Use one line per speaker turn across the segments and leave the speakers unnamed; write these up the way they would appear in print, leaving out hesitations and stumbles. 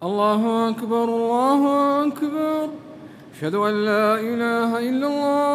الله أكبر الله أكبر. أشهد أن لا إله إلا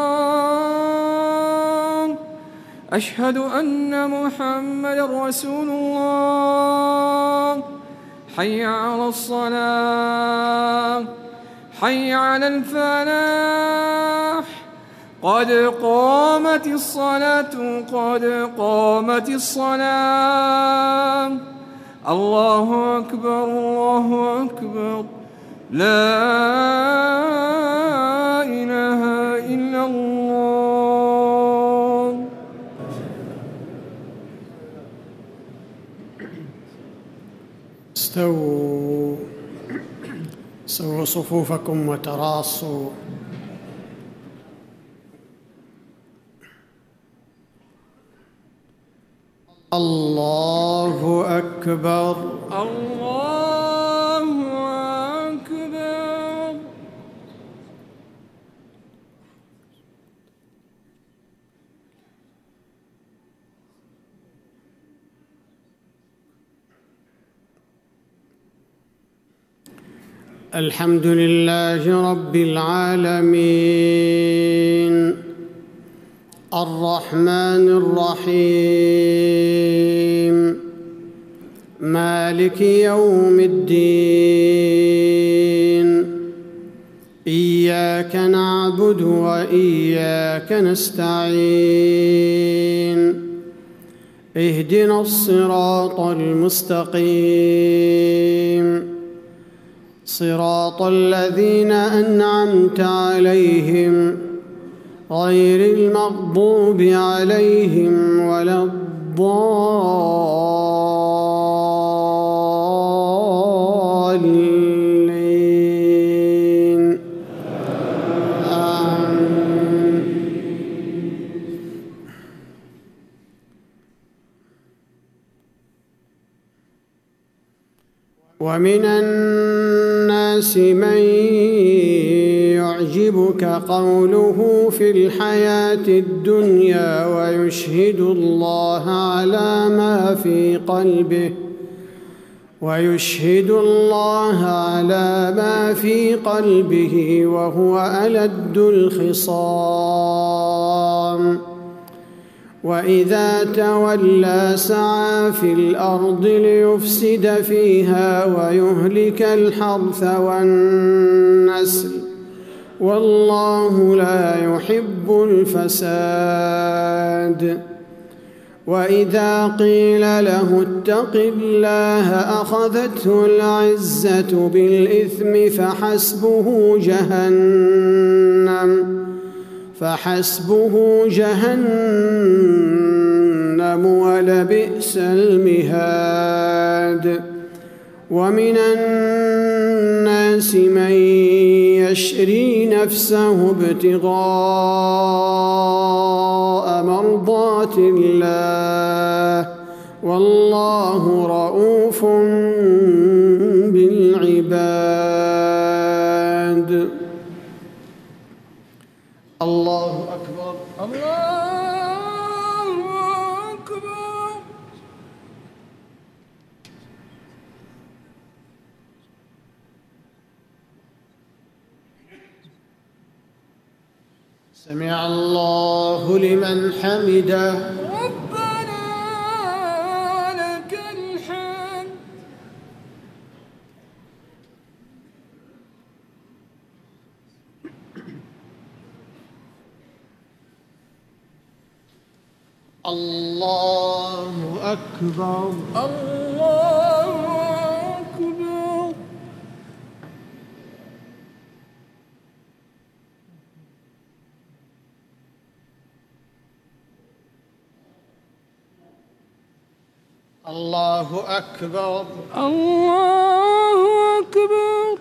الله. أشهد أن محمدا رسول الله. حي على الصلاة، حي على الفلاح. قد قامت الصلاة، قد قامت الصلاة. الله أكبر الله أكبر. لا إله إلا الله.
استووا صفوفكم وتراصوا. الله أكبر
الله أكبر.
الحمد لله رب العالمين، الرحمن الرحيم، مالك يوم الدين. إياك نعبد وإياك نستعين. اهدنا الصراط المستقيم، صراط الذين أنعمت عليهم غير المغضوب عليهم ولا الضالين. آمين. ومن الناس من يعجبك قوله في الحياة الدنيا ويشهد الله على ما في قلبه وهو ألد الخصام. وإذا تولى سعى في الأرض ليفسد فيها ويهلك الحرث والنسل، والله لا يحب الفساد. وإذا قيل له اتق الله أخذته العزة بالإثم فحسبه جهنم ولبئس المهاد. ومن الناس من يشري نفسه ابتغاء مرضات الله، والله رءوف بالعباد. الله أكبر
الله أكبر.
سمع الله لمن حمده.
ربنا لك الحمد.
الله أكبر
الله أكبر.
الله أكبر
الله أكبر.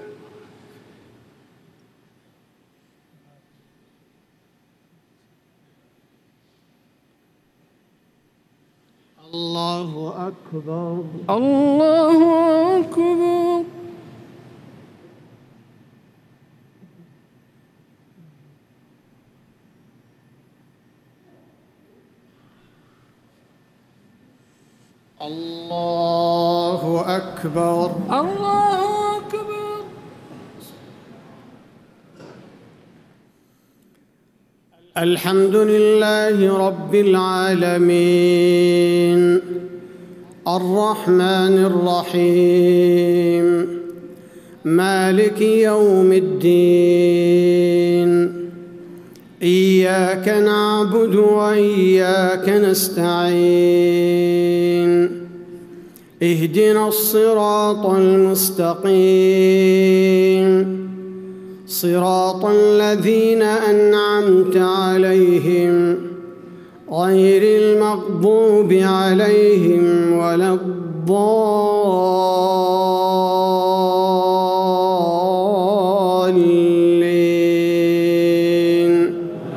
الله أكبر
الله أكبر.
الله أكبر
الله أكبر.
الحمد لله رب العالمين الرحمن الرحيم مالك يوم الدين إياك نعبد وإياك نستعين اهدنا الصراط المستقيم صراط الذين أنعمت عليهم غير المغضوب عليهم ولا الضالين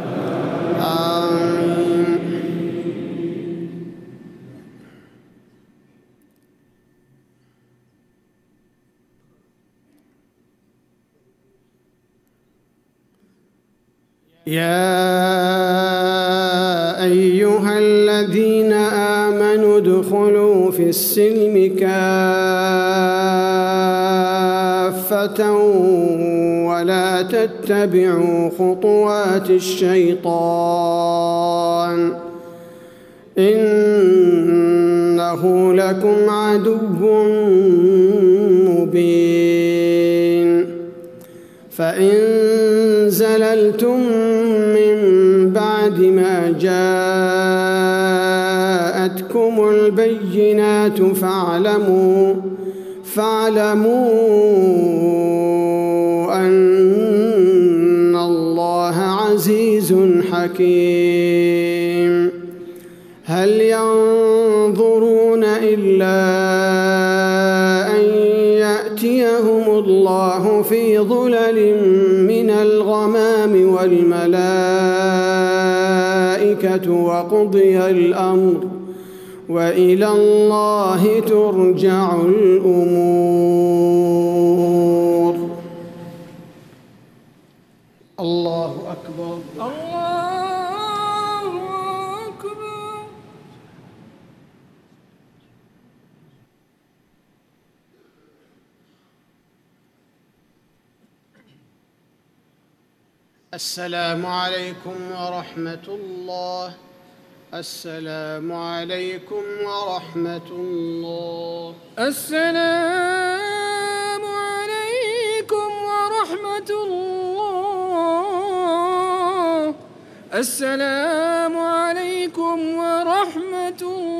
آمين. يا أيها الذين آمنوا ادخلوا في السلم كافة ولا تتبعوا خطوات الشيطان إنه لكم عدو مبين. فإن زللتم من بعد ما جاءتكم البينات فاعلموا أن الله عزيز حكيم. هل ينظرون إلا أن يأتيهم الله في ظلل من الغمام والملائكة وقضي الأمر وإلى الله ترجع الأمور. الله أكبر.
الله أكبر.
السلام عليكم ورحمة الله. السلام عليكم ورحمة الله.
السلام عليكم ورحمة الله. السلام عليكم ورحمة الله.